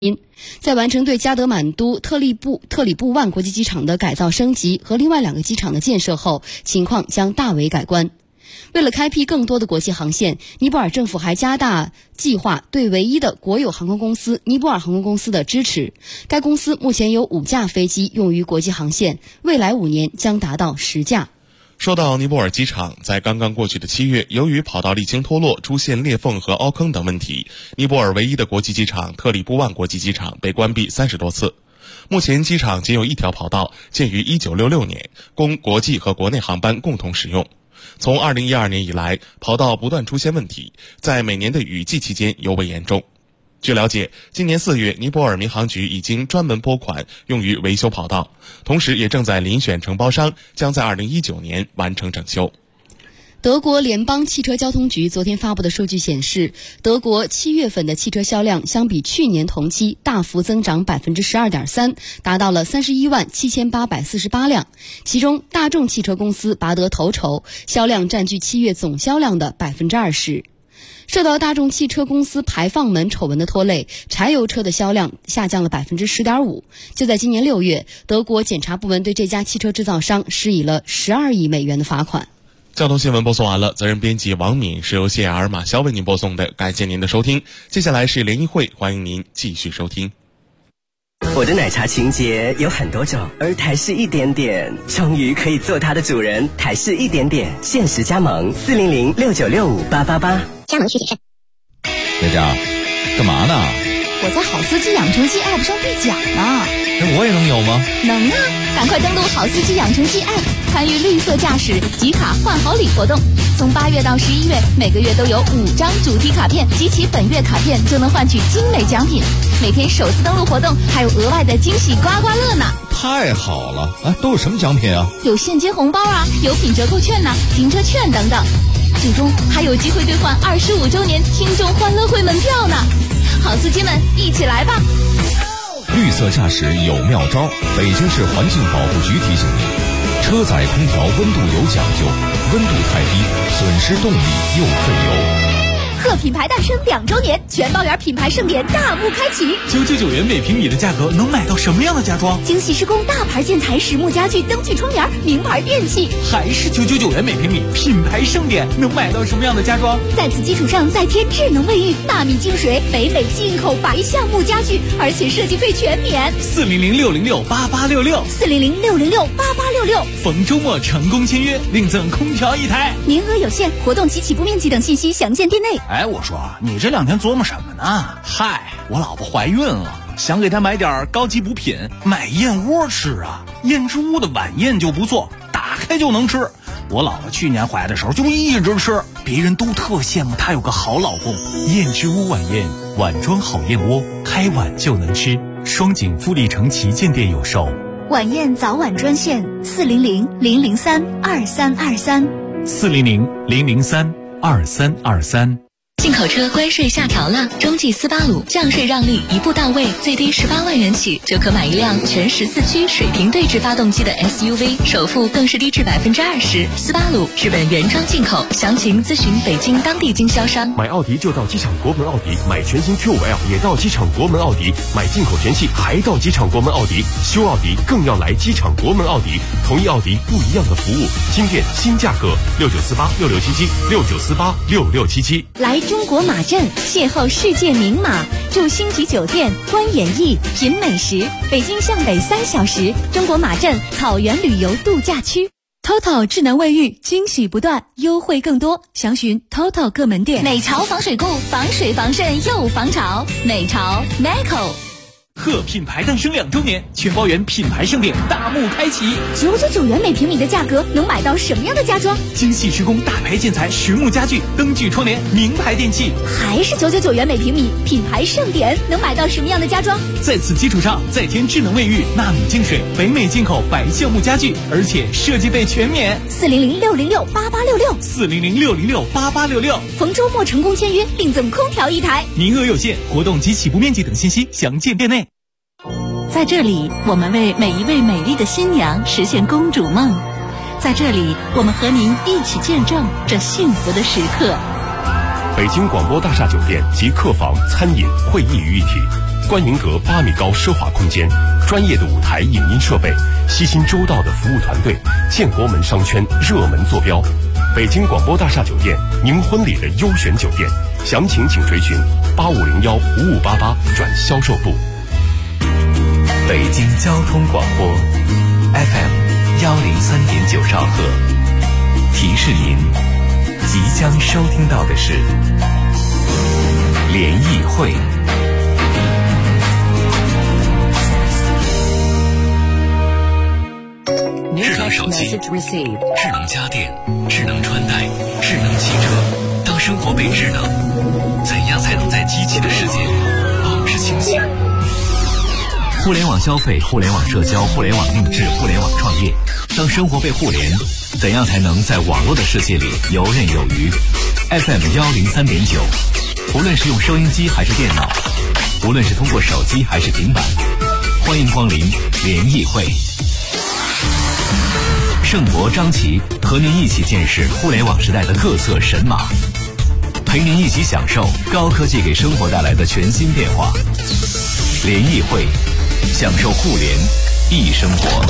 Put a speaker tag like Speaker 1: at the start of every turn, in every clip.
Speaker 1: 在完成对加德满都特里布万国际机场的改造升级和另外2个机场的建设后，情况将大为改观。为了开辟更多的国际航线，尼泊尔政府还加大计划对唯一的国有航空公司尼泊尔航空公司的支持。该公司目前有5架飞机用于国际航线，未来5年将达到10架。
Speaker 2: 说到尼泊尔机场，在刚刚过去的7月，由于跑道沥青脱落、出现裂缝和凹坑等问题，尼泊尔唯一的国际机场特里布万国际机场被关闭30多次。目前机场仅有1条跑道，建于1966年，供国际和国内航班共同使用。从2012年以来，跑道不断出现问题，在每年的雨季期间尤为严重。据了解，今年4月，尼泊尔民航局已经专门拨款用于维修跑道，同时也正在遴选承包商，将在2019年完成整修。
Speaker 1: 德国联邦汽车交通局昨天发布的数据显示，德国7月份的汽车销量相比去年同期大幅增长 12.3%， 达到了317848辆，其中大众汽车公司拔得头筹，销量占据7月总销量的 20%。受到大众汽车公司排放门丑闻的拖累，柴油车的销量下降了 10.5%。就在今年6月，德国检察部门对这家汽车制造商施以了12亿美元的罚款。
Speaker 2: 交通新闻播送完了，责任编辑王敏，是由谢雅尔马肖为您播送的，感谢您的收听。接下来是联谊会，欢迎您继续收听。
Speaker 3: 我的奶茶情节有很多种，而台式一点点终于可以做它的主人。台式一点点限时加盟40069658888，
Speaker 4: 加盟需谨慎。
Speaker 5: 佳佳，干嘛呢？
Speaker 4: 我在好司机养成记 App 上兑奖呢。
Speaker 5: 那我也能有吗？
Speaker 4: 能啊！赶快登录好司机养成记 App， 参与绿色驾驶集卡换好礼活动。从8月到11月，每个月都有5张主题卡片，集齐本月卡片就能换取精美奖品。每天首次登录活动还有额外的惊喜刮刮乐呢！
Speaker 5: 太好了！哎，都有什么奖品啊？
Speaker 4: 有现金红包啊，有品折扣券呐、停车券等等。最终还有机会兑换25周年听众欢乐会门票呢！好司机们，一起来吧！
Speaker 5: 绿色驾驶有妙招，北京市环境保护局提醒您：车载空调温度有讲究，温度太低，损失动力又费油。
Speaker 4: 贺品牌诞生2周年，全包圆品牌盛典大幕开启。
Speaker 6: 999元每平米的价格能买到什么样的家装？
Speaker 4: 精细施工大牌建材、实木家具、灯具窗帘、名牌电器。
Speaker 6: 还是999元每平米，品牌盛典能买到什么样的家装？
Speaker 4: 在此基础上再添智能卫浴、纳米净水、北美进口白橡木家具，而且设计费全免。
Speaker 6: 40066688866
Speaker 4: 40066688866，
Speaker 6: 逢周末成功签约，另赠空调1台，
Speaker 4: 名额有限，活动及起步面积等信息详见店内。
Speaker 6: 哎，我说你这2天琢磨什么呢？嗨，我老婆怀孕了，想给她买点高级补品，买燕窝吃啊。燕之屋的晚宴就不错，打开就能吃。我老婆去年怀的时候就一直吃，别人都特羡慕她有个好老公。燕之屋晚宴，碗装好燕窝，开碗就能吃。双井富力城旗舰店有售。
Speaker 4: 晚宴早晚专线400-003-2323
Speaker 6: 400-003-2323。
Speaker 7: 进口车关税下调了，中继斯巴鲁降税让利一步到位，最低18万元起就可买一辆全14驱水平对置发动机的 SUV， 首付更是低至20%。斯巴鲁日本原装进口，详情咨询北京当地经销商。
Speaker 8: 买奥迪就到机场国门奥迪，买全新 Q5L 也到机场国门奥迪，买进口全系还到机场国门奥迪，修奥迪更要来机场国门奥迪，同一奥迪不一样的服务，新店新价格，69486677，69486677。
Speaker 4: 来中国马镇邂逅世界名马，住星级酒店，观演艺，品美食。北京向北3小时，中国马镇草原旅游度假区。TOTO 智能卫浴，惊喜不断，优惠更多，详询 TOTO 各门店。美潮防水固，防水防渗又防潮。美潮 Neco。
Speaker 6: 贺品牌诞生2周年，全包圆品牌盛典大幕开启。
Speaker 4: 999元每平米的价格，能买到什么样的家装？
Speaker 6: 精细施工大牌建材、实木家具、灯具窗帘、名牌电器。
Speaker 4: 还是999元每平米，品牌盛典能买到什么样的家装？
Speaker 6: 在此基础上再添智能卫浴、纳米净水、北美进口白橡木家具，而且设计费全免。
Speaker 4: 400-606-8866
Speaker 6: 400-606-8866，
Speaker 4: 逢周末成功签约，另赠空调1台，
Speaker 6: 名额有限，活动及起步面积等信息详见店内。
Speaker 9: 在这里，我们为每一位美丽的新娘实现公主梦。在这里，我们和您一起见证这幸福的时刻。
Speaker 8: 北京广播大厦酒店及客房、餐饮、会议于一体， 观云阁8米高奢华空间，专业的舞台影音设备，悉心周到的服务团队，建国门商圈热门坐标。北京广播大厦酒店，您婚礼的优选酒店，详情请垂询85015588转销售部。
Speaker 10: 北京交通广播 FM103.9兆赫，提示您即将收听到的是联谊会。
Speaker 5: 智能手机、智能家电、智能穿戴、智能汽车，当生活被智能，怎样才能在机器的世界里保持清醒？
Speaker 10: 互联网消费、互联网社交、互联网定制、互联网创业，当生活被互联，怎样才能在网络的世界里游刃有余？ FM103.9，无论是用收音机还是电脑，无论是通过手机还是平板，欢迎光临联谊会。盛博、张琪和您一起见识互联网时代的各色神马，陪您一起享受高科技给生活带来的全新变化。联谊会，享受互联易生活。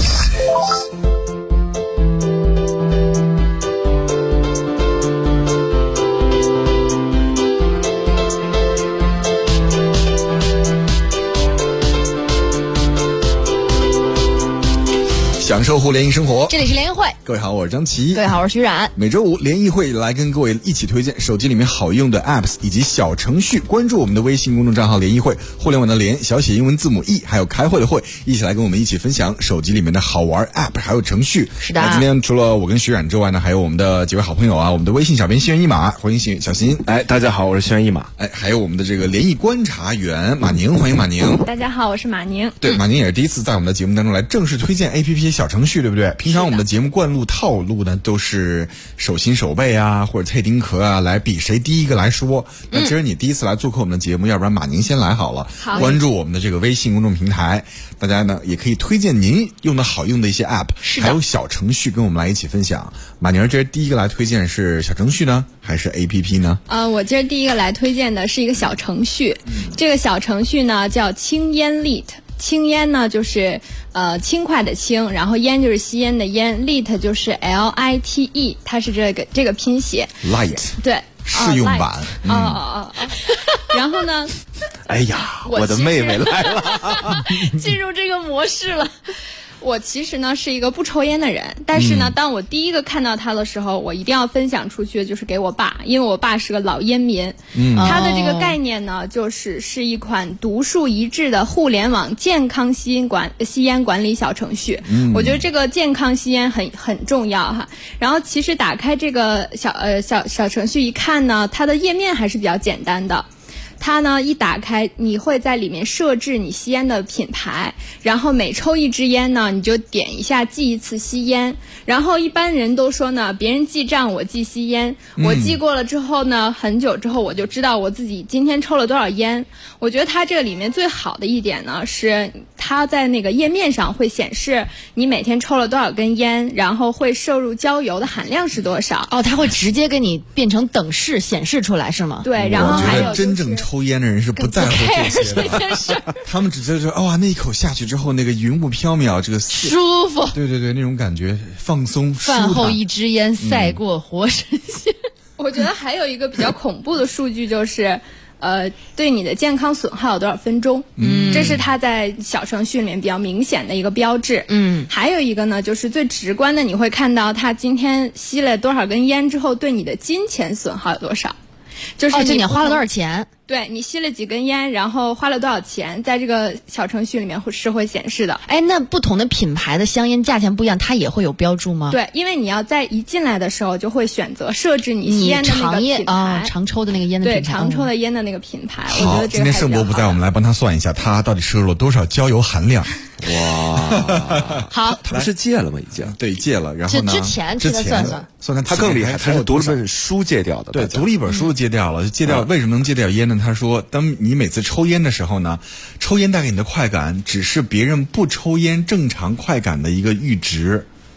Speaker 11: 享受互联易生活，
Speaker 1: 这里是联谊会。
Speaker 11: 各位好，我是张琪。
Speaker 1: 各位好，我是徐冉。
Speaker 11: 每周五联谊会来跟各位一起推荐手机里面好用的 apps 以及小程序。关注我们的微信公众账号联谊会，互联网的联，小写英文字母 E， 还有开会的会，一起来跟我们一起分享手机里面的好玩 app 还有程序。
Speaker 1: 是的。
Speaker 11: 那今天除了我跟徐冉之外呢，还有我们的几位好朋友啊，我们的微信小编心猿意马，欢迎小新。
Speaker 12: 大家好，我是心猿意马。
Speaker 11: 还有我们的这个联谊观察员马宁，欢迎马宁。
Speaker 13: 大家好，我是马宁。
Speaker 11: 对，马宁也是第一次在我们的节目当中来正式推荐 APP 小程序，对不对？平常我们的节目惯路套路呢，都是手心手背啊，或者脆丁壳啊，来比谁第一个来说。那其实你第一次来做客我们的节目，要不然马宁先来好了。
Speaker 13: 好，
Speaker 11: 关注我们的这个微信公众平台，大家呢也可以推荐您用的好用的一些 app， 还有小程序跟我们来一起分享。马宁，这是第一个来推荐是小程序呢，还是 APP 呢？
Speaker 13: 我今儿第一个来推荐的是一个小程序，这个小程序呢叫轻烟 Lit。轻烟呢就是轻快的轻，然后烟就是吸烟的烟 ，Lit 就是 LITE， 它是这个拼写
Speaker 11: Light，
Speaker 13: 对，
Speaker 11: 试用版。
Speaker 13: 然后呢，
Speaker 12: 哎呀，我的妹妹来了，
Speaker 13: 进入这个模式了。我其实呢是一个不抽烟的人，但是呢，当我第一个看到它的时候，我一定要分享出去，就是给我爸，因为我爸是个老烟民。它的这个概念呢，是一款独树一帜的互联网健康吸烟管理小程序。我觉得这个健康吸烟很重要哈。然后其实打开这个小程序一看呢，它的页面还是比较简单的。它呢一打开，你会在里面设置你吸烟的品牌，然后每抽一支烟呢，你就点一下记一次吸烟。然后一般人都说呢，别人记账我记吸烟，我记过了之后呢，很久之后我就知道我自己今天抽了多少烟。我觉得它这个里面最好的一点呢，是它在那个页面上会显示你每天抽了多少根烟，然后会摄入焦油的含量是多少。
Speaker 1: 它会直接给你变成等式显示出来是吗？
Speaker 13: 对，然后还有、
Speaker 11: 我觉得真正抽烟的人是不在乎这些的，他们只觉得说哇，那一口下去之后，那个云雾飘渺，这个
Speaker 1: 舒服，
Speaker 11: 对对对，那种感觉放松。
Speaker 1: 饭后一支烟赛过活神仙。
Speaker 13: 我觉得还有一个比较恐怖的数据就是，对你的健康损耗有多少分钟？这是它在小程序里面比较明显的一个标志。还有一个呢，就是最直观的，你会看到他今天吸了多少根烟之后，对你的金钱损耗有多少。就是
Speaker 1: 你花了多少钱？
Speaker 13: 对，你吸了几根烟，然后花了多少钱，在这个小程序里面是会显示的。
Speaker 1: 那不同的品牌的香烟价钱不一样，它也会有标注吗？
Speaker 13: 对，因为你要在一进来的时候就会选择设置你吸烟的那个品牌，
Speaker 1: 常抽的那个烟的品牌。
Speaker 13: 对，常抽的烟的那个品牌。我觉得这个
Speaker 11: 今天盛博不在，我们来帮他算一下，他到底摄入了多少焦油含量。
Speaker 12: 哇，
Speaker 1: 好，
Speaker 12: 他不是戒了吗？已经
Speaker 11: 对戒了，然后呢？
Speaker 1: 之前算
Speaker 12: 他更厉害，他是读了本书戒掉的。
Speaker 11: 对，读了一本书戒掉了。戒掉为什么能戒掉烟呢？他说，当你每次抽烟的时候呢，抽烟带给你的快感只是别人不抽烟正常快感的一个阈值。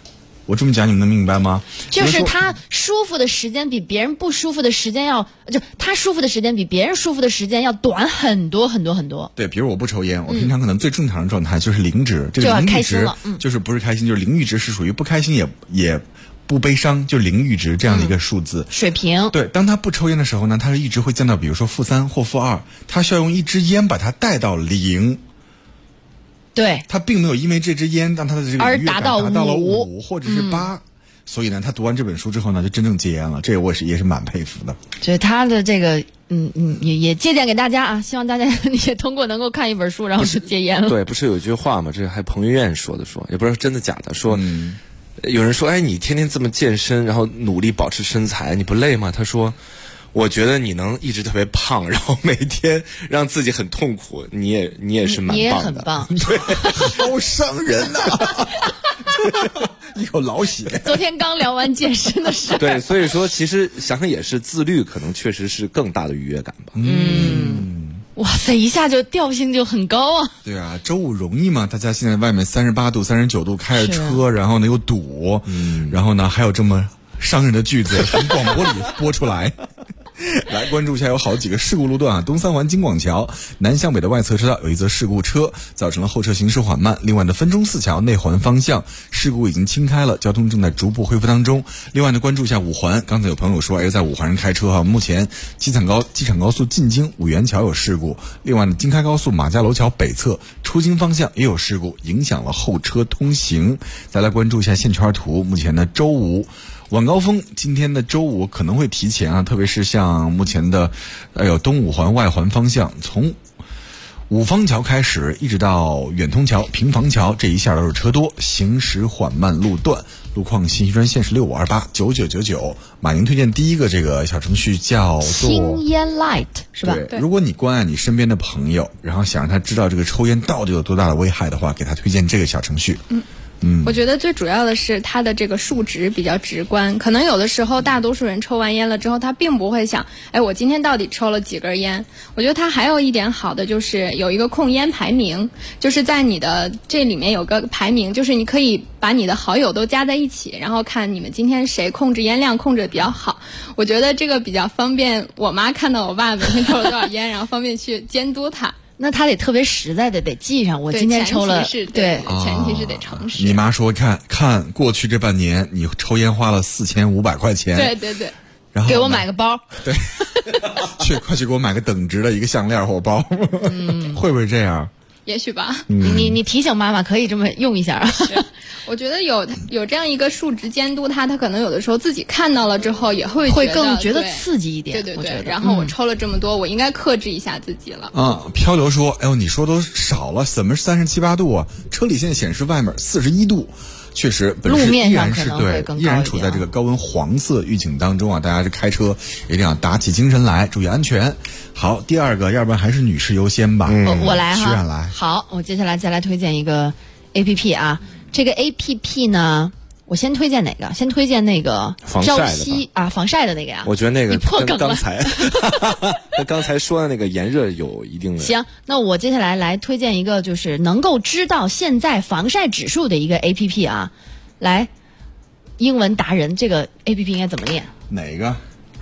Speaker 11: 我这么讲你们能明白吗？
Speaker 1: 就是他舒服的时间比别人不舒服的时间他舒服的时间比别人舒服的时间要短很多很多很多。
Speaker 11: 对，比如我不抽烟，我平常可能最正常的状态就是零值，这个零阈值就是不是开心，就是零阈值是属于不开心也不悲伤，就零阈值这样的一个数字
Speaker 1: 水平。
Speaker 11: 对，当他不抽烟的时候呢，他是一直会降到比如说-3或-2，他需要用一支烟把它带到0。
Speaker 1: 对，
Speaker 11: 他并没有因为这支烟让他的这个愉悦感达到了5或者是8，所以呢，他读完这本书之后呢，就真正戒烟了。这我也是蛮佩服的。
Speaker 1: 所以他的这个也借鉴给大家啊，希望大家也通过能够看一本书，然后就戒烟了。
Speaker 12: 对，不是有句话吗？这还彭于晏说也不知道真的假的，说。有人说，哎，你天天这么健身，然后努力保持身材，你不累吗？他说，我觉得你能一直特别胖，然后每天让自己很痛苦，你也是蛮棒的。
Speaker 1: 你也很棒，
Speaker 11: 对，好伤人呐、一口老血。
Speaker 1: 昨天刚聊完健身的事。
Speaker 12: 对，所以说其实想想也是自律，可能确实是更大的愉悦感吧。
Speaker 1: 哇塞，一下就调性就很高啊！
Speaker 11: 对啊，周五容易吗？大家现在外面38度、39度开着车，然后呢又堵，然后呢还有这么伤人的句子从广播里播出来。来关注一下，有好几个事故路段啊。东三环京广桥南向北的外侧车道有一则事故车，造成了后车行驶缓慢。另外呢，分钟寺桥内环方向事故已经清开了，交通正在逐步恢复当中。另外呢，关注一下五环，刚才有朋友说，在五环上开车哈，目前机场高速进京五元桥有事故。另外呢，京开高速马家楼桥北侧出京方向也有事故，影响了后车通行。再来关注一下线圈图，目前呢周五晚高峰，今天的周五可能会提前啊，特别是像目前的东五环外环方向，从五方桥开始一直到远通桥、平房桥，这一下都是车多，行驶缓慢路段。路况信息专线是65289999。马宁推荐第一个这个小程序叫做
Speaker 1: 青烟 Light， 是吧？
Speaker 11: 对，如果你关爱你身边的朋友，然后想让他知道这个抽烟到底有多大的危害的话，给他推荐这个小程序。
Speaker 13: 我觉得最主要的是它的这个数值比较直观，可能有的时候大多数人抽完烟了之后，他并不会想，我今天到底抽了几根烟。我觉得它还有一点好的就是有一个控烟排名，就是在你的这里面有个排名，就是你可以把你的好友都加在一起，然后看你们今天谁控制烟量控制的比较好。我觉得这个比较方便我妈看到我爸每天抽了多少烟，然后方便去监督他。
Speaker 1: 那他得特别实在的得记上，我今天抽了。
Speaker 13: 对，前提是得诚实。
Speaker 11: 你妈说看过去这半年你抽烟花了4500块钱。
Speaker 13: 对，
Speaker 11: 然后
Speaker 1: 给我买个包。
Speaker 11: 对，快去给我买个等值的一个项链或包。会不会这样？
Speaker 13: 也许吧。
Speaker 1: 你提醒妈妈可以这么用一下啊。
Speaker 13: 我觉得有这样一个数值监督他可能有的时候自己看到了之后也会
Speaker 1: 更觉得刺激一点。
Speaker 13: 对，
Speaker 1: 我觉得。
Speaker 13: 然后我抽了这么多，我应该克制一下自己了。
Speaker 11: 漂流说，你说都少了，怎么是37、8度啊？车里现在显示外面41度。确实，本身依然是依然处在这个高温黄色预警当中啊！大家这开车一定要打起精神来，注意安全。好，第二个，要不然还是女士优先吧。
Speaker 1: 我来哈。
Speaker 11: 徐冉来。
Speaker 1: 好，我接下来再来推荐一个 APP 啊。这个 APP 呢，我先推荐哪个？先推荐那个朝夕啊，防晒的那个呀。
Speaker 12: 我觉得那个
Speaker 1: 你破梗了。
Speaker 12: 刚才说的那个炎热有一定的。
Speaker 1: 行，那我接下来推荐一个就是能够知道现在防晒指数的一个 APP 啊。来，英文达人，这个 APP 应该怎么念？
Speaker 11: 哪个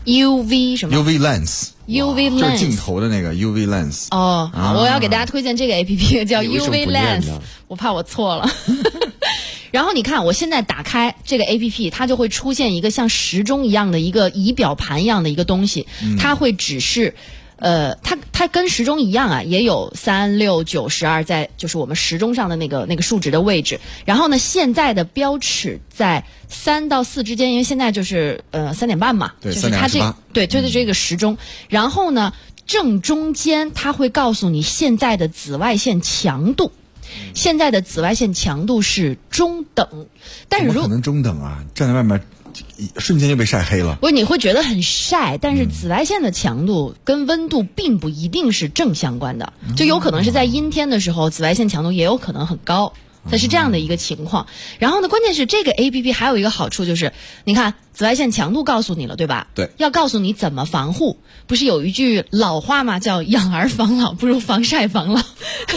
Speaker 1: ？UV 什么
Speaker 11: ？UV Lens。UV Lens 就是镜头的那个 UV Lens。
Speaker 1: 我要给大家推荐这个 APP 叫 UV Lens， 我怕我错了。然后你看，我现在打开这个 APP， 它就会出现一个像时钟一样的一个仪表盘一样的一个东西，它会指示。它跟时钟一样啊，也有3、6、9、12在就是我们时钟上的那个数值的位置。然后呢，现在的标尺在3到4之间，因为现在就是3点半嘛，
Speaker 11: 对，
Speaker 1: 就是它这个时钟。然后呢，正中间它会告诉你现在的紫外线强度。现在的紫外线强度是中等，但是
Speaker 11: 怎么可能中等啊？站在外面瞬间就被晒黑了。
Speaker 1: 不是，你会觉得很晒，但是紫外线的强度跟温度并不一定是正相关的，就有可能是在阴天的时候，紫外线强度也有可能很高。
Speaker 14: 它是这样的一个情况。然后呢，关键是这个 APP 还有一个好处就是，你看紫外线强度告诉你了，对吧？
Speaker 11: 对，
Speaker 14: 要告诉你怎么防护。不是有一句老话吗？叫养儿防老不如防晒防老。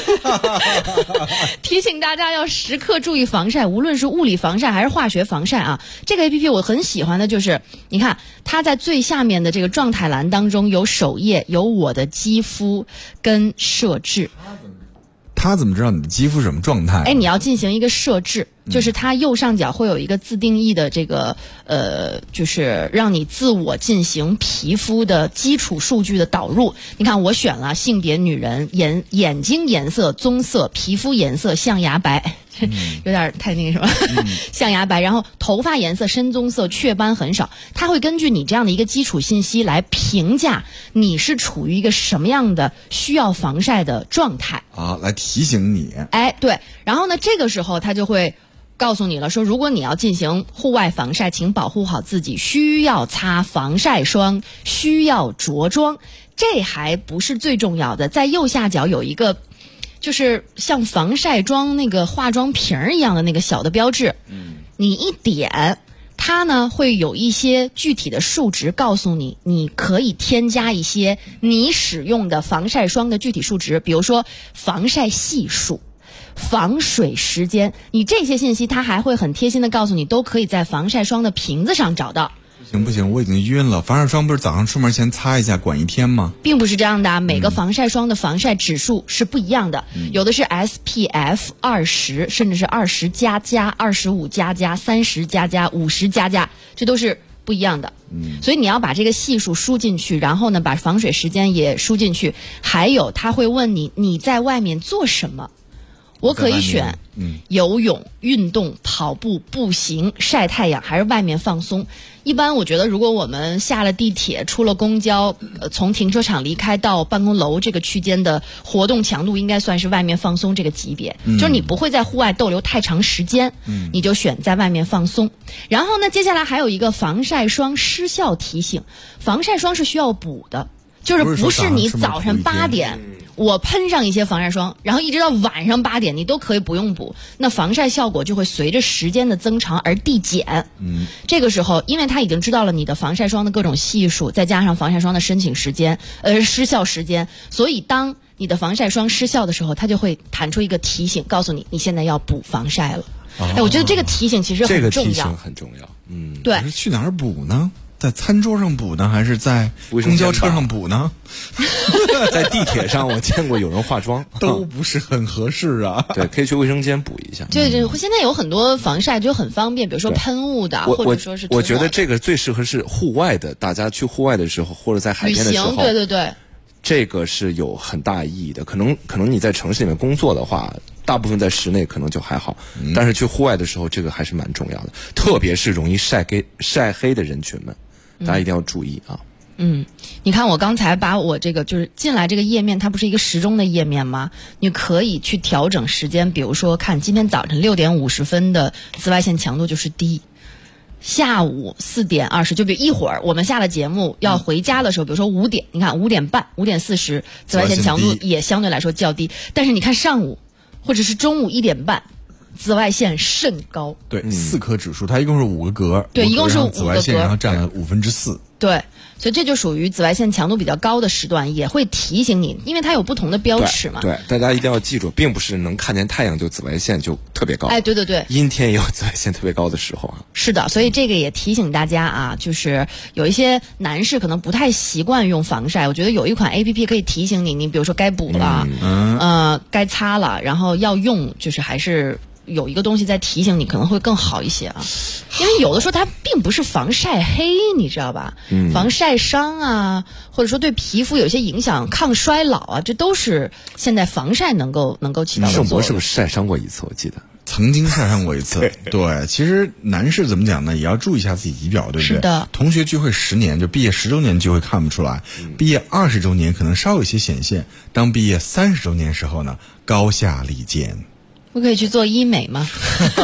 Speaker 14: 提醒大家要时刻注意防晒，无论是物理防晒还是化学防晒啊。这个 APP 我很喜欢的就是，你看它在最下面的这个状态栏当中有首页，有我的肌肤跟设置。
Speaker 11: 他怎么知道你的肌肤什么状态？
Speaker 14: 你要进行一个设置，就是它右上角会有一个自定义的这个就是让你自我进行皮肤的基础数据的导入。你看我选了性别女人，眼睛颜色棕色，皮肤颜色象牙白。有点太那个什么，象牙白，然后头发颜色深棕色，雀斑很少。它会根据你这样的一个基础信息来评价你是处于一个什么样的需要防晒的状态
Speaker 11: 啊，来提醒你。
Speaker 14: 对，然后呢，这个时候它就会告诉你了，说如果你要进行户外防晒，请保护好自己，需要擦防晒霜，需要着装。这还不是最重要的，在右下角有一个。就是像防晒霜那个化妆瓶一样的那个小的标志，你一点，它呢会有一些具体的数值告诉你，你可以添加一些你使用的防晒霜的具体数值，比如说防晒系数、防水时间，你这些信息它还会很贴心的告诉你，都可以在防晒霜的瓶子上找到。
Speaker 11: 不行，我已经晕了。防晒霜不是早上出门前擦一下管一天吗？
Speaker 14: 并不是这样的，每个防晒霜的防晒指数是不一样的，有的是 SPF 20，甚至是20++、25++、30++、50++，这都是不一样的。所以你要把这个系数输进去，然后呢，把防水时间也输进去。还有，他会问你在外面做什么？我可以选游泳、运动、跑步、步行、晒太阳，还是外面放松。一般我觉得，如果我们下了地铁、出了公交，从停车场离开到办公楼这个区间的活动强度，应该算是外面放松这个级别。就是你不会在户外逗留太长时间，你就选在外面放松。然后呢，接下来还有一个防晒霜失效提醒，防晒霜是需要补的。就是不是你早上8点我喷上一些防晒霜，然后一直到晚上8点你都可以不用补，那防晒效果就会随着时间的增长而递减。这个时候因为它已经知道了你的防晒霜的各种系数，再加上防晒霜的申请时间失效时间，所以当你的防晒霜失效的时候，它就会弹出一个提醒，告诉你你现在要补防晒了。我觉得这个提醒其实很重要。
Speaker 12: 这个提醒很重要。
Speaker 14: 对。
Speaker 11: 可是去哪儿补呢？在餐桌上补呢，还是在公交车上补呢？
Speaker 12: 在地铁上我见过有人化妆，
Speaker 11: 都不是很合适啊。
Speaker 12: 对，可以去卫生间补一下。
Speaker 14: 对，现在有很多防晒就很方便，比如说喷雾的，或者说是
Speaker 12: 我觉得这个最适合是户外的，大家去户外的时候或者在海边的时候，
Speaker 14: 旅行，对。
Speaker 12: 这个是有很大意义的。可能你在城市里面工作的话，大部分在室内可能就还好，但是去户外的时候，这个还是蛮重要的，特别是容易晒黑的人群们。大家一定要注意啊！
Speaker 14: 你看我刚才把我这个就是进来这个页面，它不是一个时钟的页面吗？你可以去调整时间，比如说看今天早晨6点50分的紫外线强度就是低，下午4点20，就比如一会儿我们下了节目要回家的时候，比如说5点，你看5点半、5点40，紫外线强度也相对来说较低。但是你看上午或者是中午1点半。紫外线甚高，
Speaker 11: 对，4颗指数，它一共是5个格，
Speaker 14: 对，一共是5个格，
Speaker 11: 紫外线然后占了4/5，
Speaker 14: 对，所以这就属于紫外线强度比较高的时段，也会提醒你，因为它有不同的标尺嘛。
Speaker 12: 对，大家一定要记住，并不是能看见太阳就紫外线就特别高，
Speaker 14: 对，
Speaker 12: 阴天也有紫外线特别高的时候啊。
Speaker 14: 是的，所以这个也提醒大家啊，就是有一些男士可能不太习惯用防晒，我觉得有一款 APP 可以提醒你，你比如说该补了，该擦了，然后要用，就是还是。有一个东西在提醒你，可能会更好一些啊，因为有的时候它并不是防晒黑，你知道吧？防晒伤啊，或者说对皮肤有些影响，抗衰老啊，这都是现在防晒能够起到的作用。
Speaker 12: 盛博是不是晒伤过一次？我记得
Speaker 11: 曾经晒伤过一次。对，其实男士怎么讲呢？也要注意一下自己仪表，对不对？
Speaker 14: 是的。
Speaker 11: 同学聚会10年，就毕业10周年聚会看不出来，毕业20周年可能稍有些显现，当毕业30周年时候呢，高下立见。
Speaker 14: 不可以去做医美吗？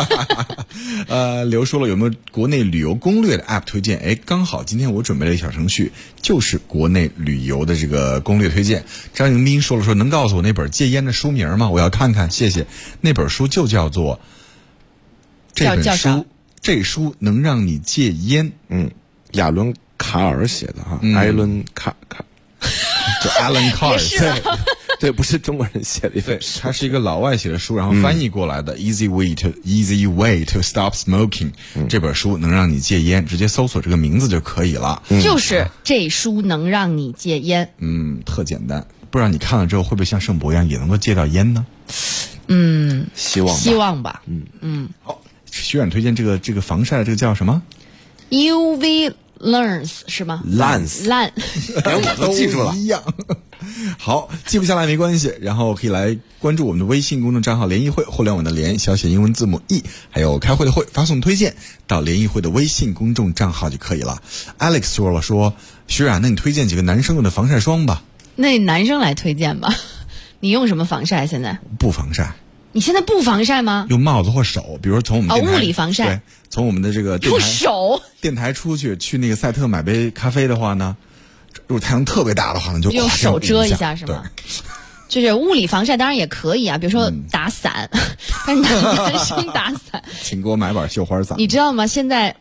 Speaker 11: 刘说了有没有国内旅游攻略的 app 推荐？哎，刚好今天我准备了一个小程序，就是国内旅游的这个攻略推荐。张迎宾说能告诉我那本戒烟的书名吗？我要看看，谢谢。那本书就叫做这书能让你戒烟。
Speaker 12: 亚伦卡尔写的哈，艾伦卡，
Speaker 11: 就 Alan Carr，
Speaker 12: 对，不是中国人写的一本书，
Speaker 11: 它是一个老外写的书，然后翻译过来的，Easy Way to Stop Smoking，这本书能让你戒烟，直接搜索这个名字就可以了。
Speaker 14: 就是这书能让你戒烟。
Speaker 11: 特简单，不知道你看了之后会不会像盛博一样也能够戒掉烟呢？
Speaker 12: 希望吧。
Speaker 11: 好，徐冉推荐这个防晒的这个叫什么
Speaker 14: ？UV Lens 是吗
Speaker 12: ？Lens，
Speaker 14: 连
Speaker 12: 我都记住了。
Speaker 11: 一样。好，记不下来没关系，然后可以来关注我们的微信公众账号联谊会，互联网的联，小写英文字母 E， 还有开会的会，发送推荐到联谊会的微信公众账号就可以了。Alex 说徐冉，那你推荐几个男生用的防晒霜吧？
Speaker 14: 那男生来推荐吧。你用什么防晒现在？
Speaker 11: 不防晒。
Speaker 14: 你现在不防晒吗？
Speaker 11: 用帽子或手，比如说从我们电台
Speaker 14: 物理防晒，
Speaker 11: 对，从我们的这个
Speaker 14: 用手
Speaker 11: 电台出去那个赛特买杯咖啡的话呢，如果太阳特别大的话呢，就
Speaker 14: 用手遮一下是吗？就是物理防晒当然也可以啊，比如说打伞，但是男生打伞，
Speaker 11: 请给我买把绣花伞。
Speaker 14: 你知道吗？现在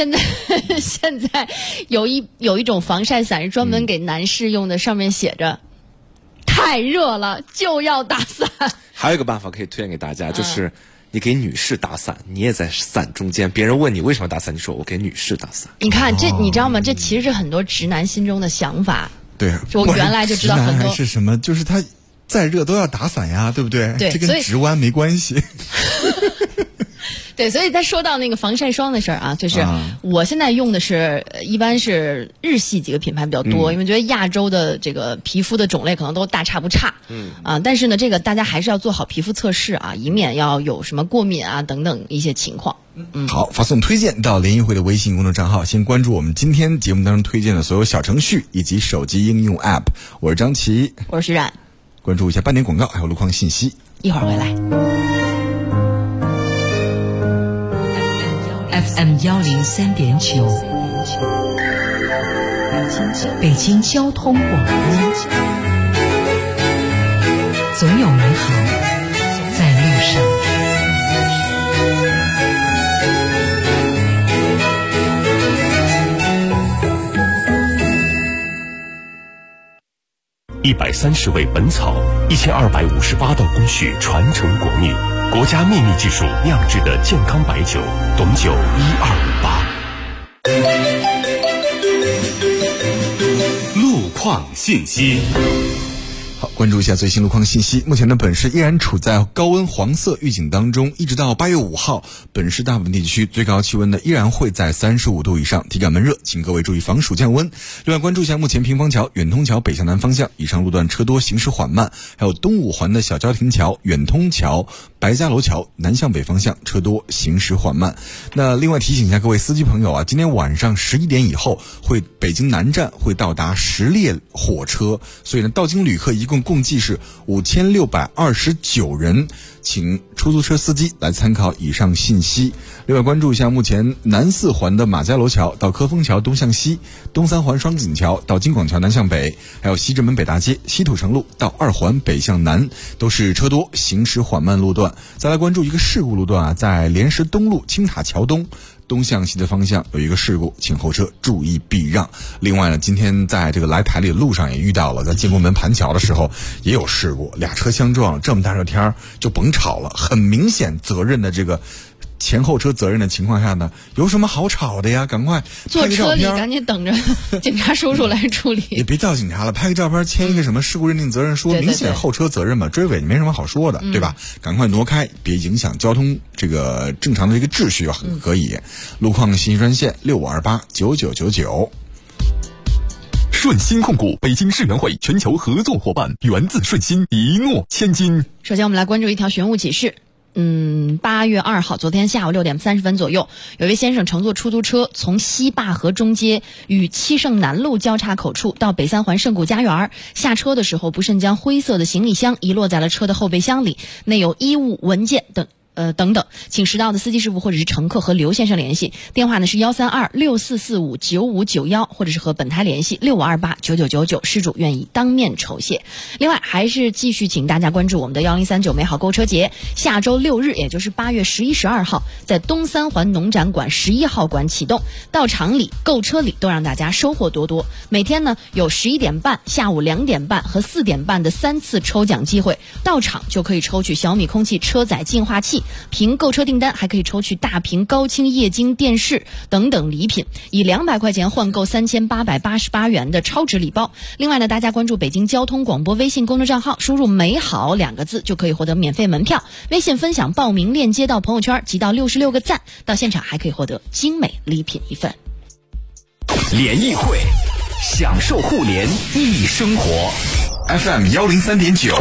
Speaker 14: 有一种防晒伞是专门给男士用的，上面写着太热了就要打伞。
Speaker 12: 还有一个办法可以推荐给大家，就是你给女士打伞，你也在伞中间，别人问你为什么打伞，你说我给女士打伞。
Speaker 14: 你看你知道吗？这其实是很多直男心中的想法。
Speaker 11: 对，
Speaker 14: 我原来就知道很多。
Speaker 11: 直男还是什么？就是他再热都要打伞呀，对不对？
Speaker 14: 对，
Speaker 11: 这跟直弯没关系。
Speaker 14: 对，所以在说到那个防晒霜的事儿啊，就是我现在用的是一般是日系几个品牌比较多，因为觉得亚洲的这个皮肤的种类可能都大差不差，但是呢，这个大家还是要做好皮肤测试啊，以免要有什么过敏啊等等一些情况。
Speaker 11: 好，发送推荐到联谊会的微信公众账号，先关注我们今天节目当中推荐的所有小程序以及手机应用 App。我是张琪，
Speaker 14: 我是徐冉，
Speaker 11: 关注一下半点广告还有路况信息，
Speaker 14: 一会儿回来。
Speaker 15: FM 103.9，北京交通广播，总有美好在路上。
Speaker 8: 130味本草，1258道工序传承国秘，国家秘密技术酿制的健康白酒，董酒1258。路况信息。
Speaker 11: 好，关注一下最新路况信息。目前呢，本市依然处在高温黄色预警当中，一直到8月5号，本市大部分地区最高气温呢依然会在35度以上，体感闷热，请各位注意防暑降温。另外关注一下目前平房桥、远通桥北向南方向以上路段车多，行驶缓慢，还有东五环的小郊亭桥、远通桥、白家楼桥南向北方向车多，行驶缓慢。那另外提醒一下各位司机朋友啊，今天晚上11点以后北京南站会到达10列火车，所以呢到京旅客共计是5629人，请出租车司机来参考以上信息。另外关注一下目前南四环的马家楼桥到科丰桥东向西，东三环双井桥到京广桥南向北，还有西直门北大街、西土城路到2环北向南都是车多，行驶缓慢路段。再来关注一个事故路段啊，在莲石东路青塔桥东向西的方向有一个事故，请后车注意避让。另外呢，今天在这个来台里的路上也遇到了，在建国门盘桥的时候也有事故，俩车相撞，这么大热天就甭吵了，很明显责任的这个前后车责任的情况下呢，有什么好吵的呀？赶快
Speaker 14: 坐车里赶紧等着警察叔叔来处理。
Speaker 11: 也别叫警察了，拍个照片，签一个什么事故认定责任书，明显后车责任嘛，追尾没什么好说的，对吧？赶快挪开，别影响交通这个正常的这个秩序可以。路况信息专线65289999。
Speaker 8: 顺鑫控股北京世园会全球合作伙伴，源自顺鑫，一诺千金。
Speaker 14: 首先我们来关注一条玄武启事。 8月2号，昨天下午6点30分左右，有位先生乘坐出租车从西坝河中街与七圣南路交叉口处到北三环圣谷家园，下车的时候不慎将灰色的行李箱遗落在了车的后备箱里，内有衣物、文件等等，请识到的司机师傅或者是乘客和刘先生联系，电话呢是132-6445-9591，或者是和本台联系6528-9999，失主愿意当面酬谢。另外还是继续请大家关注我们的1039美好购车节，下周6日，也就是8月11、12号，在东三环农展馆11号馆启动，到场礼、购车礼都让大家收获多多。每天呢有11点半、下午2点半和4点半的3次抽奖机会，到场就可以抽取小米空气车载净化器，凭购车订单还可以抽取大屏高清液晶电视等等礼品，以200块钱换购3888元的超值礼包。另外呢，大家关注北京交通广播微信公众账号，输入美好2个字就可以获得免费门票，微信分享报名链接到朋友圈，集到66个赞，到现场还可以获得精美礼品1份。
Speaker 10: 联谊会，享受互联易生活。
Speaker 11: FM 103.9。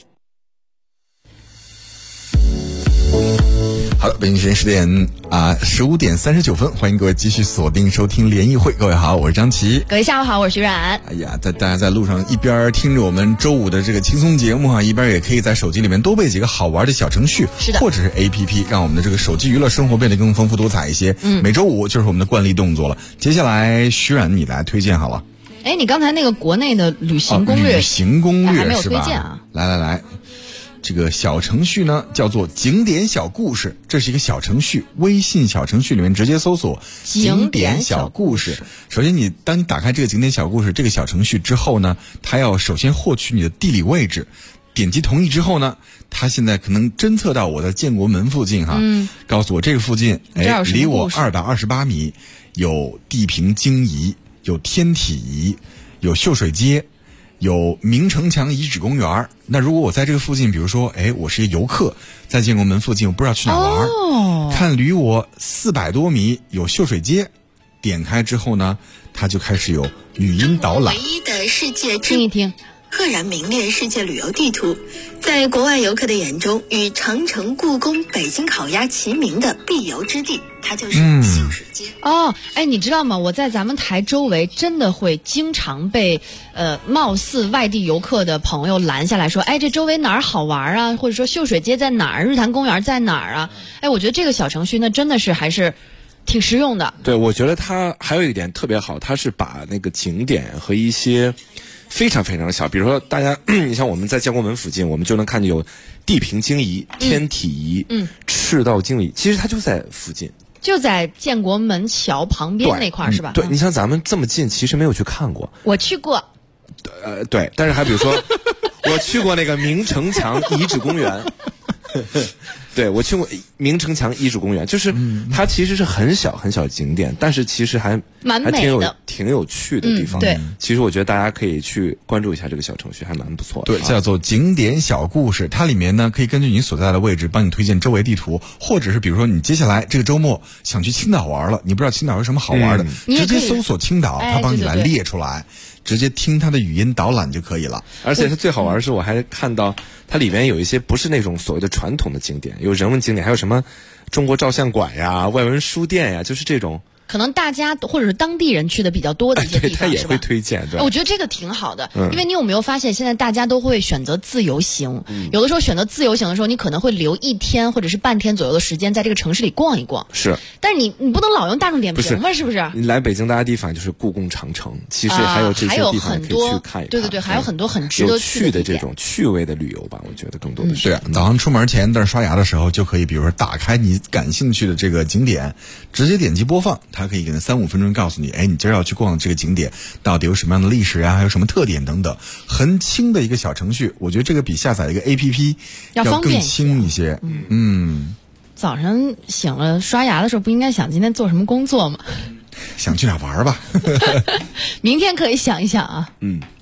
Speaker 11: 好的，北京时间10点15点39分，欢迎各位继续锁定收听联谊会。各位好，我是张琪。
Speaker 14: 各位下午好，我是徐冉。
Speaker 11: 哎呀，大家在路上一边听着我们周五的这个轻松节目一边也可以在手机里面多备几个好玩的小程序，
Speaker 14: 是的，
Speaker 11: 或者是 APP， 让我们的这个手机娱乐生活变得更丰富多彩一些。每周五就是我们的惯例动作了。接下来徐冉你来推荐好了。
Speaker 14: 哎，你刚才那个国内的旅行攻略，
Speaker 11: 旅行攻略
Speaker 14: 还没有
Speaker 11: 是吧？
Speaker 14: 推荐啊。
Speaker 11: 来。这个小程序呢叫做景点小故事，这是一个小程序，微信小程序里面直接搜索景点小故事。首先当你打开这个景点小故事这个小程序之后呢，它要首先获取你的地理位置，点击同意之后呢，它现在可能侦测到我的建国门附近告诉我这个附近离我228米，有地平经仪，有天体仪，有秀水街，有明城墙遗址公园。那如果我在这个附近，比如说我是一个游客，在建国门附近，我不知道去哪玩，看离我400多米有秀水街，点开之后呢，它就开始有语音导览。
Speaker 16: 唯一的世界
Speaker 14: 听一听，
Speaker 16: 赫然名列世界旅游地图，在国外游客的眼中，与长城、故宫、北京烤鸭齐名的必游之地，它就是秀水街。
Speaker 14: 你知道吗？我在咱们台周围真的会经常被貌似外地游客的朋友拦下来说，这周围哪儿好玩啊？或者说秀水街在哪儿？日坛公园在哪儿啊？我觉得这个小程序呢，真的是还是挺实用的。
Speaker 12: 对，我觉得它还有一点特别好，它是把那个景点和一些非常非常小，比如说大家你像我们在建国门附近，我们就能看见有地平经仪、天体仪、赤道经仪，其实它就在附近，
Speaker 14: 就在建国门桥旁边那块是吧？
Speaker 12: 对，你像咱们这么近，其实没有去看过。
Speaker 14: 我去过。
Speaker 12: 对，但是还比如说我去过那个明城墙遗址公园对，我去过明城墙遗址公园，就是它其实是很小很小的景点，但是其实还
Speaker 14: 蛮美的，
Speaker 12: 挺有趣的地方。
Speaker 14: 对，
Speaker 12: 其实我觉得大家可以去关注一下这个小程序，还蛮不错的。
Speaker 11: 对，叫做景点小故事，它里面呢可以根据你所在的位置帮你推荐周围地图，或者是比如说你接下来这个周末想去青岛玩了，你不知道青岛有什么好玩的，直接搜索青岛，它帮你来列出来。直接听它的语音导览就可以了。
Speaker 12: 而且它最好玩的是，我还看到它里面有一些不是那种所谓的传统的景点，有人文景点，还有什么中国照相馆呀、外文书店呀，就是这种
Speaker 14: 可能大家或者是当地人去的比较多的一些地方，
Speaker 12: 对，他也会推荐。对，
Speaker 14: 我觉得这个挺好的，因为你有没有发现，现在大家都会选择自由行，有的时候选择自由行的时候，你可能会留1天或者是半天左右的时间在这个城市里逛一逛。
Speaker 12: 是，
Speaker 14: 但是你不能老用大众点评嘛，是不是？
Speaker 12: 你来北京大家地方就是故宫、长城，其实还有这些地方可以去看一看。
Speaker 14: 对，还有很多很值得
Speaker 12: 去的这种趣味的旅游吧，我觉得更多的是。
Speaker 11: 对，早上出门前在刷牙的时候，就可以比如说打开你感兴趣的这个景点，直接点击播放，它可以给3-5分钟告诉你，你今儿要去逛这个景点到底有什么样的历史啊，还有什么特点等等，很轻的一个小程序，我觉得这个比下载一个 APP 要更轻一些。
Speaker 14: 早上醒了刷牙的时候不应该想今天做什么工作吗？
Speaker 11: 想去哪玩吧
Speaker 14: 明天可以想一想啊。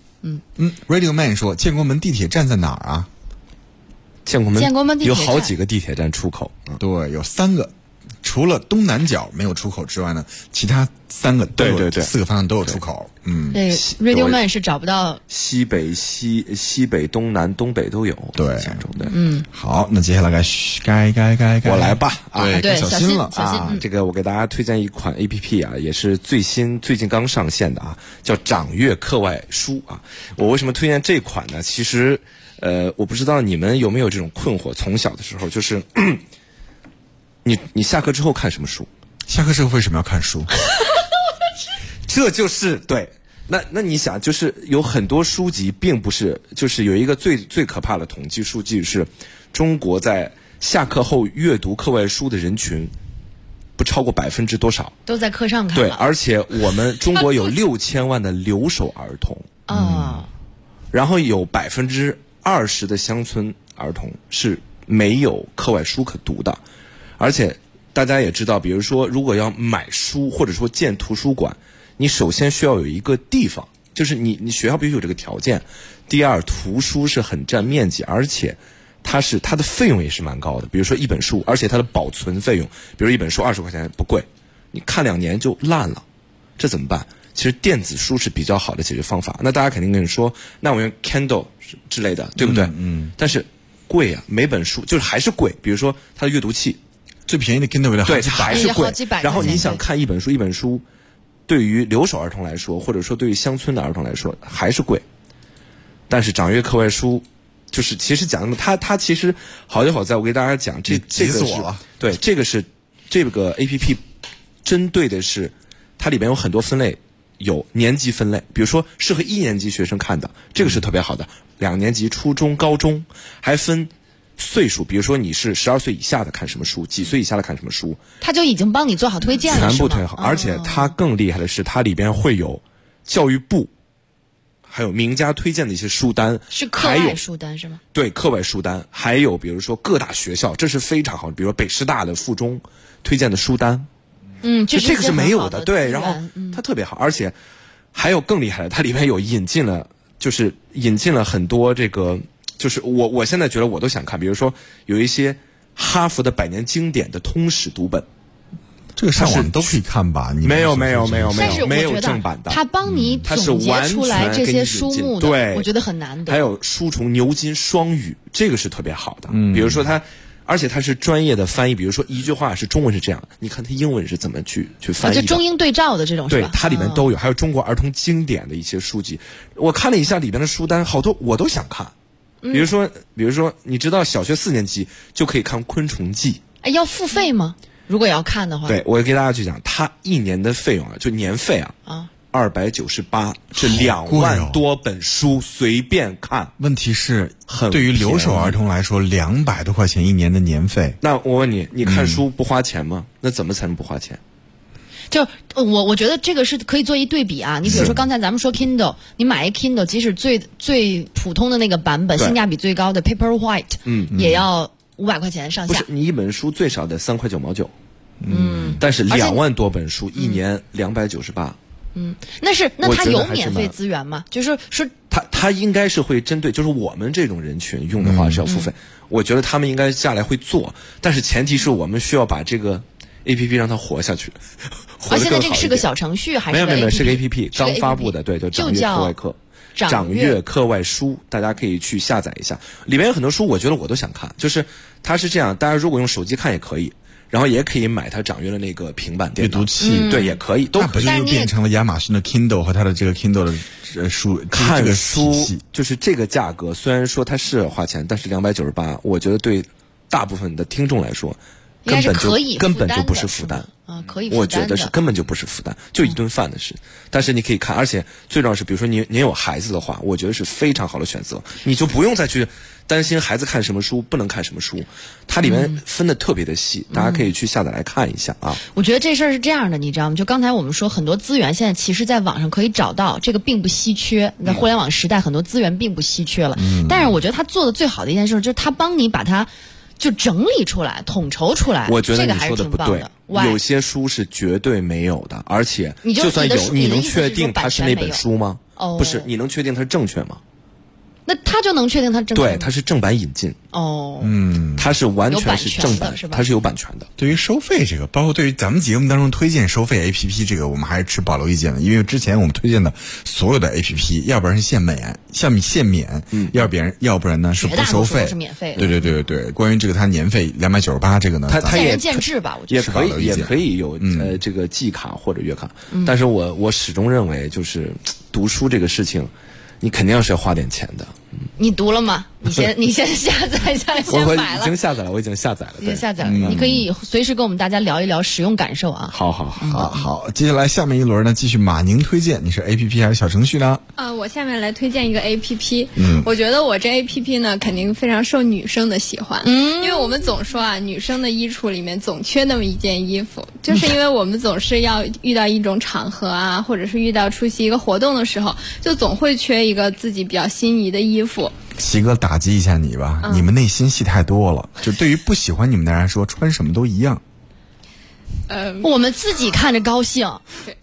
Speaker 11: Radio Man 说建国门地铁站在哪儿啊？
Speaker 12: 建国门
Speaker 14: 地铁站
Speaker 12: 有好几个地铁站出口，
Speaker 11: 对，有3个。 除了东南角没有出口之外呢，其他3个都有，
Speaker 12: 对
Speaker 11: 4个方向都有出口。
Speaker 14: 对 Radio Man 是找不到
Speaker 12: 西北、东南、东北都有。
Speaker 11: 对，
Speaker 12: 想中的。
Speaker 11: 好，那接下来该
Speaker 12: 我来吧。
Speaker 14: 对，
Speaker 11: 小心了
Speaker 12: 啊！这个我给大家推荐一款 APP 啊，也是最近刚上线的啊，叫掌阅课外书啊。我为什么推荐这款呢？其实，我不知道你们有没有这种困惑，从小的时候就是。你下课之后看什么书？
Speaker 11: 下课之后为什么要看书？
Speaker 12: 这就是对。那你想，就是有很多书籍并不是，就是有一个最可怕的统计数据是，中国在下课后阅读课外书的人群不超过%多少
Speaker 14: 都在课上看了。
Speaker 12: 对，而且我们中国有6000万的留守儿童然后有20%的乡村儿童是没有课外书可读的。而且大家也知道，比如说如果要买书或者说建图书馆，你首先需要有一个地方，就是你学校必须有这个条件。第二，图书是很占面积，而且它的费用也是蛮高的。比如说一本书，而且它的保存费用，比如一本书20块钱不贵，你看2年就烂了，这怎么办？其实电子书是比较好的解决方法。那大家肯定跟你说，那我用 Kindle 之类的，对不对？但是贵啊，每本书就是还是贵。比如说它的阅读器。
Speaker 11: 最便宜的 Kindle 的
Speaker 12: 对，还是贵。然后你想看一本书，对于留守儿童来说，或者说对于乡村的儿童来说，还是贵。但是掌阅课外书，就是其实讲那么，它其实好就好在我给大家讲，这个是对，这个 APP 针对的是它里面有很多分类，有年级分类，比如说适合1年级学生看的，这个是特别好的。2年级、初中、高中还分。岁数，比如说你是12岁以下的看什么书，几岁以下的看什么书，
Speaker 14: 他就已经帮你做好推荐了，
Speaker 12: 全部推好。而且它更厉害的是，它里边会有教育部，还有名家推荐的一些书单，
Speaker 14: 是课外书单是吗？
Speaker 12: 对，课外书单，还有比如说各大学校，这是非常好的，比如说北师大的附中推荐的书单，
Speaker 14: 这
Speaker 12: 个是没有的，对，然后它特别好，而且还有更厉害的，它里面有引进了很多这个。就是我现在觉得我都想看，比如说有一些哈佛的100年经典的通史读本，
Speaker 11: 这个上网都可以看吧？
Speaker 12: 没有正版的，
Speaker 14: 他帮你总结出来这些书目的，
Speaker 12: 对，
Speaker 14: 我觉得很难得。
Speaker 12: 还有书虫牛津双语，这个是特别好的。比如说而且它是专业的翻译，比如说一句话是中文是这样，你看它英文是怎么去翻译的，
Speaker 14: 就中英对照的这种是吧？
Speaker 12: 对，它里面都有，还有中国儿童经典的一些书籍，我看了一下里边的书单，好多我都想看。比如说，你知道小学4年级就可以看《昆虫记》，
Speaker 14: 要付费吗？如果要看的话，
Speaker 12: 对，我给大家去讲，它1年的费用啊，就年费啊，298，这2万多本书随便看。
Speaker 11: 问题是，对于留守儿童来说，200多块钱1年的年费。
Speaker 12: 那我问你，你看书不花钱吗？那怎么才能不花钱？
Speaker 14: 就我觉得这个是可以做一对比啊。你比如说刚才咱们说 Kindle， 你买一 Kindle， 即使最普通的那个版本，性价比最高的 Paperwhite，也要500块钱上下。
Speaker 12: 不是，你一本书最少得3块9毛9，但是2万多本书1年298。
Speaker 14: 那它有免费资源吗？就是
Speaker 12: 它应该是会针对，就是我们这种人群用的话是要付费。我觉得他们应该下来会做，但是前提是我们需要把这个 APP 让它活下去。
Speaker 14: 现在这个是个小程序还是？
Speaker 12: 没有，是个 APP 刚发布的，对，就掌阅课外课，掌阅课外书，大家可以去下载一下。里面有很多书，我觉得我都想看。就是它是这样，大家如果用手机看也可以，然后也可以买它掌阅的那个平板电脑
Speaker 11: 阅读器，
Speaker 12: 对，也可以。
Speaker 11: 那不就变成了亚马逊的 Kindle 和它的这个 Kindle 的书
Speaker 12: 看书，就是这个价格，虽然说它是花钱，但是298，我觉得对大部分的听众来说。根本就不是负担
Speaker 14: 可以负担的，
Speaker 12: 我觉得是根本就不是负担，就一顿饭的事。但是你可以看，而且最重要是，比如说您有孩子的话，我觉得是非常好的选择，你就不用再去担心孩子看什么书不能看什么书，它里面分的特别的细，大家可以去下载来看一下啊。
Speaker 14: 我觉得这事儿是这样的，你知道吗？就刚才我们说很多资源现在其实在网上可以找到，这个并不稀缺。在互联网时代，很多资源并不稀缺了。但是我觉得他做的最好的一件事就是他帮你把它。就整理出来，统筹出来，
Speaker 12: 我觉得
Speaker 14: 这个还是挺棒的。
Speaker 12: 有些书是绝对没有的，而且就算有，你能确定它是那本书吗？不是，你能确定它是正确吗？
Speaker 14: 那他就能确定他正版？
Speaker 12: 对，它是正版引进。
Speaker 14: 哦，
Speaker 12: 它是完全是正版，
Speaker 14: 是吧？
Speaker 12: 它是有版权的。
Speaker 11: 对于收费这个，包括对于咱们节目当中推荐收费 APP 这个，我们还是持保留意见的。因为之前我们推荐的所有的 APP， 要不然是限免，要不然呢是不收费，
Speaker 14: 是免费的。
Speaker 11: 对。关于这个它年费298这个呢，
Speaker 12: 它也
Speaker 14: 见仁见智吧，我觉得
Speaker 12: 也可以有这个季卡或者月卡，但是我始终认为就是读书这个事情，你肯定是要花点钱的。
Speaker 14: 你读了吗？你先下载下来，先买了。
Speaker 12: 我已经下载了，已经下载了。
Speaker 14: 你可以随时跟我们大家聊一聊使用感受啊。
Speaker 11: 好，接下来下面一轮呢，继续马宁推荐，你是 APP 还是小程序呢？
Speaker 13: 我下面来推荐一个 APP。我觉得我这 APP 呢，肯定非常受女生的喜欢。因为我们总说啊，女生的衣橱里面总缺那么一件衣服，就是因为我们总是要遇到一种场合啊，或者是遇到出席一个活动的时候，就总会缺一个自己比较心仪的衣服。
Speaker 11: 齐哥打击一下你吧，你们内心戏太多了。就对于不喜欢你们的人来说，穿什么都一样。
Speaker 14: 我们自己看着高兴。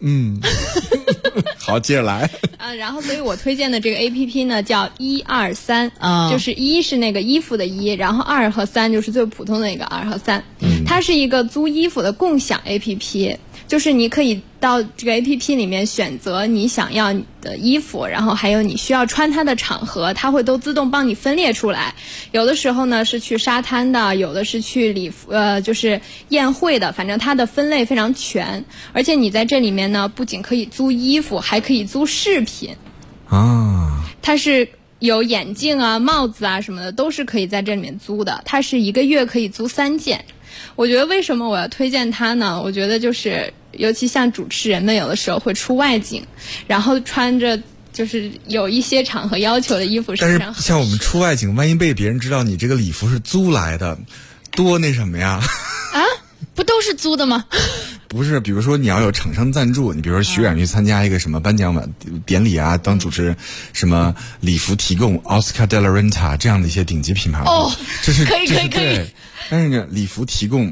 Speaker 11: 好，接着来。
Speaker 13: 然后所以我推荐的这个 APP 呢叫123，就是1是那个衣服的1，然后2和3就是最普通的那个2和3。它是一个租衣服的共享 APP。就是你可以到这个 APP 里面选择你想要的衣服，然后还有你需要穿它的场合，它会都自动帮你分列出来。有的时候呢是去沙滩的，有的是去礼服就是宴会的，反正它的分类非常全。而且你在这里面呢，不仅可以租衣服，还可以租饰品啊。它是有眼镜啊、帽子啊什么的，都是可以在这里面租的。它是1个月可以租3件。我觉得为什么我要推荐它呢？我觉得就是尤其像主持人们有的时候会出外景，然后穿着就是有一些场合要求的衣服是非常合适。
Speaker 11: 但是像我们出外景，万一被别人知道你这个礼服是租来的，多那什么呀？
Speaker 14: 啊，不都是租的吗？
Speaker 11: 不是，比如说你要有厂商赞助，你比如说徐冉去参加一个什么颁奖典礼啊，当主持人，什么礼服提供 Oscar de la Renta 这样的一些顶级品牌
Speaker 14: 哦，
Speaker 11: 这是
Speaker 14: 可以。
Speaker 11: 但是呢，礼服提供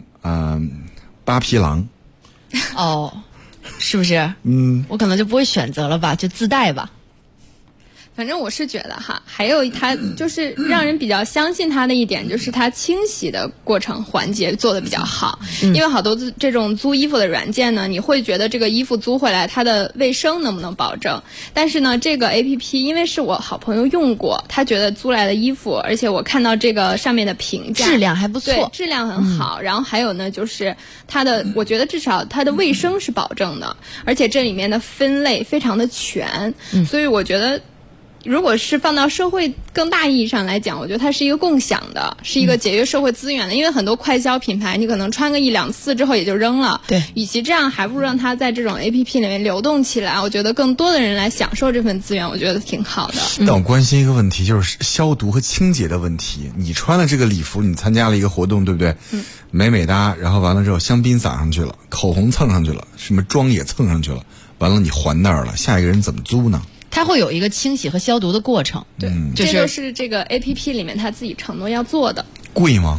Speaker 11: 8匹狼
Speaker 14: 哦，是不是？我可能就不会选择了吧，就自带吧。
Speaker 13: 反正我是觉得哈，还有它就是让人比较相信它的一点，就是它清洗的过程环节做得比较好。因为好多这种租衣服的软件呢，你会觉得这个衣服租回来它的卫生能不能保证？但是呢，这个 APP 因为是我好朋友用过，他觉得租来的衣服，而且我看到这个上面的评价，
Speaker 14: 质量还不错，
Speaker 13: 对，质量很好。然后还有呢，就是它的，我觉得至少它的卫生是保证的，而且这里面的分类非常的全，所以我觉得。如果是放到社会更大意义上来讲，我觉得它是一个共享的，是一个节约社会资源的。因为很多快消品牌，你可能穿个1-2次之后也就扔了。
Speaker 14: 对，
Speaker 13: 与其这样，还不如让它在这种 APP 里面流动起来。我觉得更多的人来享受这份资源，我觉得挺好的。
Speaker 11: 但我关心一个问题，就是消毒和清洁的问题。你穿了这个礼服，你参加了一个活动，对不对？美哒，然后完了之后，香槟撒上去了，口红蹭上去了，什么妆也蹭上去了，完了你还那儿了，下一个人怎么租呢？
Speaker 14: 它会有一个清洗和消毒的过程，
Speaker 13: 对，这都是这个 APP 里面他自己承诺要做的。
Speaker 11: 贵吗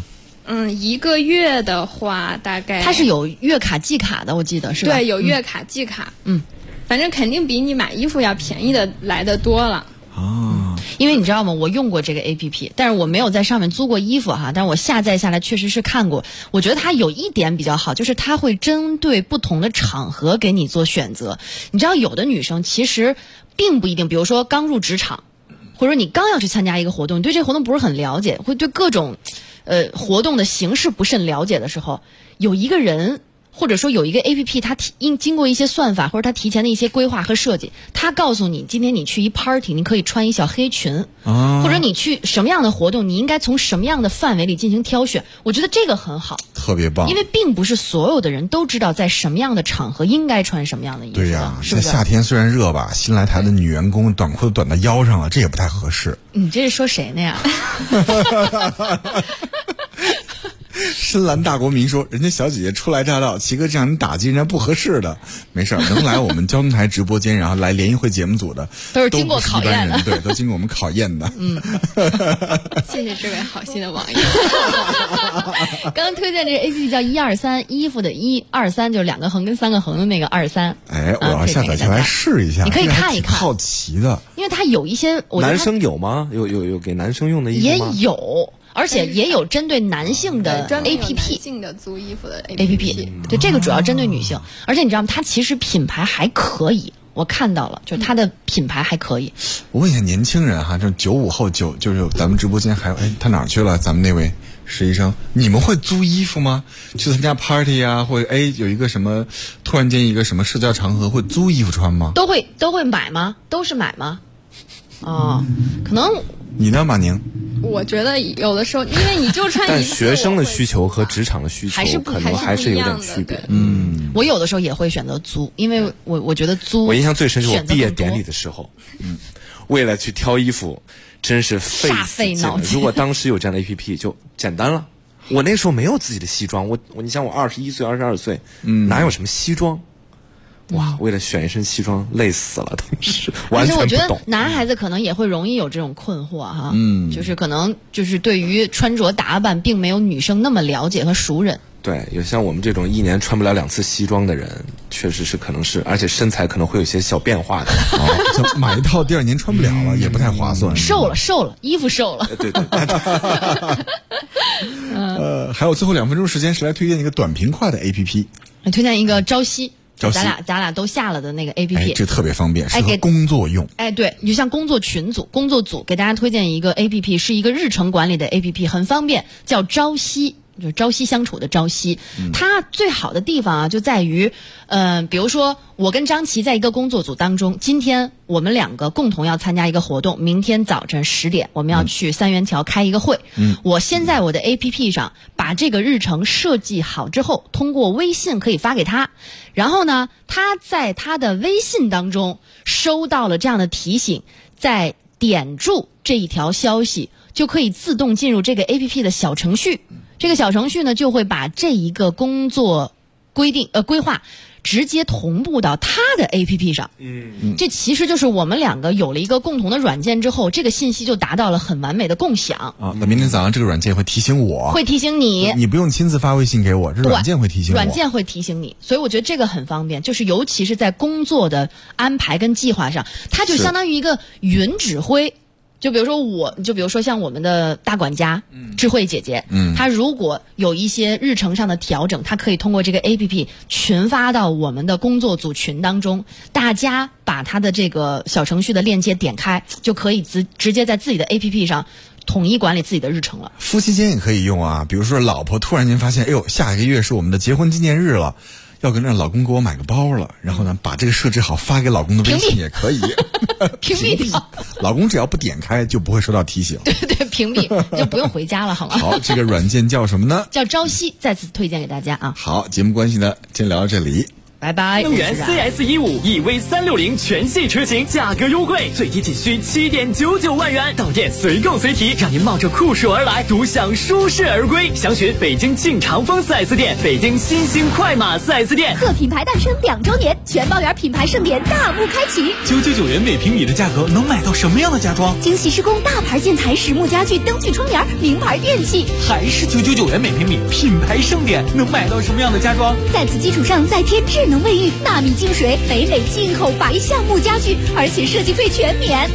Speaker 13: ？1个月的话，大概
Speaker 14: 它是有月卡季卡的，我记得是吧？
Speaker 13: 对，有月卡季卡。反正肯定比你买衣服要便宜的来的多了。
Speaker 14: 因为你知道吗？我用过这个 APP， 但是我没有在上面租过衣服哈。但是我下载下来确实是看过，我觉得它有一点比较好，就是它会针对不同的场合给你做选择。你知道，有的女生其实并不一定，比如说刚入职场，或者你刚要去参加一个活动，你对这个活动不是很了解，会对各种活动的形式不甚了解的时候，有一个人。或者说有一个 APP， 它经过一些算法或者它提前的一些规划和设计，它告诉你今天你去一 party， 你可以穿一小黑裙，或者你去什么样的活动，你应该从什么样的范围里进行挑选。我觉得这个很好，
Speaker 11: 特别棒，
Speaker 14: 因为并不是所有的人都知道在什么样的场合应该穿什么样的衣服。
Speaker 11: 对呀，
Speaker 14: 是不是？
Speaker 11: 夏天虽然热吧，新来台的女员工短裤都短到腰上了，这也不太合适。
Speaker 14: 你这是说谁呢呀？
Speaker 11: 深蓝大国民说：“人家小姐姐初来乍到，齐哥这样你打击人家不合适的。没事儿，能来我们交通台直播间，然后来联谊会节目组的，
Speaker 14: 都是经过考验的，
Speaker 11: 对，都经过我们考验的。”
Speaker 13: 谢谢这位好心的网友。
Speaker 14: 刚刚推荐这个 APP 叫123，衣服的123就是2个横跟3个横的那个23。
Speaker 11: 哎，我要下载下来试一下。
Speaker 14: 你可以看一看，
Speaker 11: 好奇的。
Speaker 14: 因为它有一些，
Speaker 12: 男生有吗？有给男生用的衣服吗？
Speaker 14: 也有。而且也有针对男性的 APP，
Speaker 13: 男性的租衣服的
Speaker 14: APP， 对，这个主要针对女性。而且你知道吗？它其实品牌还可以，我看到了，就是它的品牌还可以。
Speaker 11: 我问一下年轻人哈，这95后就是咱们直播间还有，他哪儿去了？咱们那位实习生，你们会租衣服吗？去参加 party 啊，或者有一个什么突然间一个什么社交场合会租衣服穿吗？
Speaker 14: 都会买吗？都是买吗？哦，可能
Speaker 11: 你呢，马宁？
Speaker 13: 我觉得有的时候，因为你就穿一次，
Speaker 12: 但学生的需求和职场的需求可能还是有点区别。
Speaker 14: 我有的时候也会选择租，因为我觉得租。
Speaker 12: 我印象最深是我毕业典礼的时候，为了去挑衣服，真是
Speaker 14: 煞费脑筋。
Speaker 12: 如果当时有这样的 APP， 就简单了。我那时候没有自己的西装，你想我21岁、22岁，哪有什么西装？哇！为了选一身西装，累死了，当时完全不懂。
Speaker 14: 而且我觉得男孩子可能也会容易有这种困惑哈，就是可能就是对于穿着打扮并没有女生那么了解和熟稔。
Speaker 12: 对，有像我们这种1年穿不了2次西装的人，确实是可能是，而且身材可能会有一些小变化的。
Speaker 11: 就买一套第2年穿不了了，也不太划算。
Speaker 14: 瘦了，衣服瘦了。
Speaker 12: 对。
Speaker 11: 还有最后2分钟时间，是来推荐一个短平快的 APP。
Speaker 14: 推荐一个朝夕。
Speaker 11: 咱
Speaker 14: 俩都下了的那个 APP，
Speaker 11: 这特别方便，适合工作用。
Speaker 14: 对，你就像工作群组、工作组，给大家推荐一个 APP， 是一个日程管理的 APP， 很方便，叫朝夕。就是朝夕相处的朝夕，它最好的地方啊，就在于，比如说我跟张琪在一个工作组当中，今天我们2个共同要参加一个活动，明天早晨10点我们要去三元桥开一个会。我先在我的 APP 上把这个日程设计好之后，通过微信可以发给他，然后呢，他在他的微信当中收到了这样的提醒，再点住这一条消息，就可以自动进入这个 APP 的小程序。这个小程序呢，就会把这一个工作规划直接同步到他的 APP 上。这其实就是我们2个有了一个共同的软件之后，这个信息就达到了很完美的共享
Speaker 11: 啊。那明天早上这个软件会提醒我，
Speaker 14: 会提醒你，
Speaker 11: 你不用亲自发微信给我，这软件会提醒我，
Speaker 14: 软件会提醒你。所以我觉得这个很方便，就是尤其是在工作的安排跟计划上，它就相当于一个云指挥。就比如说像我们的大管家智慧姐姐，她如果有一些日程上的调整，她可以通过这个 APP 群发到我们的工作组群当中，大家把她的这个小程序的链接点开，就可以直接在自己的 APP 上统一管理自己的日程了。
Speaker 11: 夫妻间也可以用啊，比如说老婆突然间发现，下一个月是我们的结婚纪念日了，要跟让老公给我买个包了，然后呢，把这个设置好发给老公的微信也可以。
Speaker 14: 屏蔽，
Speaker 11: 老公只要不点开就不会收到提醒。
Speaker 14: 对，屏蔽就不用回家了，好吗？
Speaker 11: 好，这个软件叫什么呢？
Speaker 14: 叫朝夕，再次推荐给大家啊。
Speaker 11: 好，节目关系呢，先聊到这里。
Speaker 14: 拜拜。
Speaker 17: 能源 CS15 EV 360全系车型价格优惠，最低仅需7.99万元，到店随购随提，让您冒着酷暑而来，独享舒适而归。详询北京庆长风 4S 店、北京新兴快马 4S 店。
Speaker 4: 贺品牌诞生2周年，全包圆品牌盛典大幕开启。
Speaker 6: 999元每平米的价格能买到什么样的家装？
Speaker 4: 精细施工大牌建材、实木家具、灯具窗帘、名牌电器。
Speaker 6: 还是999元每平米，品牌盛典能买到什么样的家装？
Speaker 4: 在此基础上再添智能卫浴、纳米净水、北美进口白橡木家具，而且设计费全免。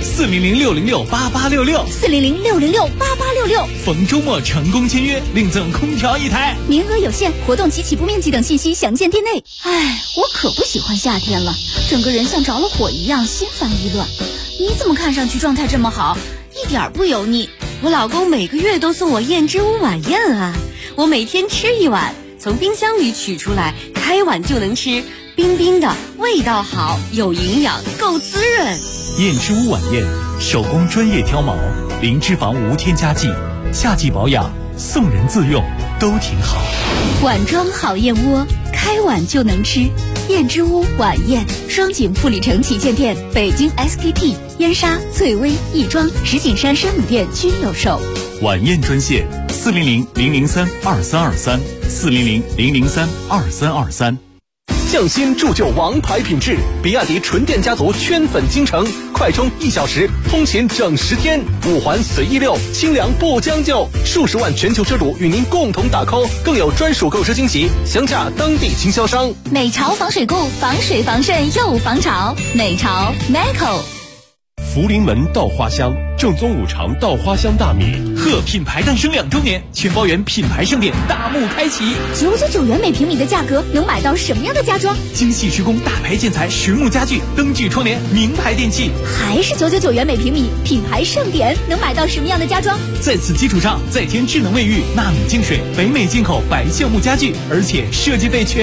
Speaker 6: 400-606-8866
Speaker 4: 400-606-8866。
Speaker 6: 逢周末成功签约，另赠空调1台，
Speaker 4: 名额有限，活动及起步面积等信息详见店内。我可不喜欢夏天了，整个人像着了火一样，心烦意乱。你怎么看上去状态这么好，一点不油腻？我老公每个月都送我燕之屋晚宴啊，我每天吃一碗，从冰箱里取出来，开碗就能吃，冰冰的，味道好，有营养，够滋润。
Speaker 6: 燕之屋晚宴，手工专业挑毛，零脂肪无添加剂，夏季保养，送人自用都挺好。
Speaker 4: 碗装好燕窝，开碗就能吃。燕之屋晚宴，双井富里城旗舰店、北京 SKP、燕莎、翠微、亦庄、石景山生母店均有售。
Speaker 6: 晚宴专线400-003-2323，400-003-2323。
Speaker 18: 匠心铸就王牌品质。比亚迪纯电家族圈粉京城，快充1小时，通勤整10天，5环随意溜，清凉不将就。数十万全球车主与您共同打 call， 更有专属购车惊喜，详洽当地经销商。
Speaker 4: 美潮防水固，防水防渗又防潮。美潮 Meco。
Speaker 8: 福临门稻花香，正宗5常稻花香大米。
Speaker 6: 贺品牌诞生2周年，全包园品牌盛典大幕开启。
Speaker 4: 99元每平米的价格，能买到什么样的家装？
Speaker 6: 精细施工大牌建材、实木家具、灯具窗帘、名牌电器。
Speaker 4: 还是999元每平米，品牌盛典能买到什么样的家装？
Speaker 6: 在此基础上，再添智能卫浴、纳米净水、北美进口白橡木家具，而且设计费全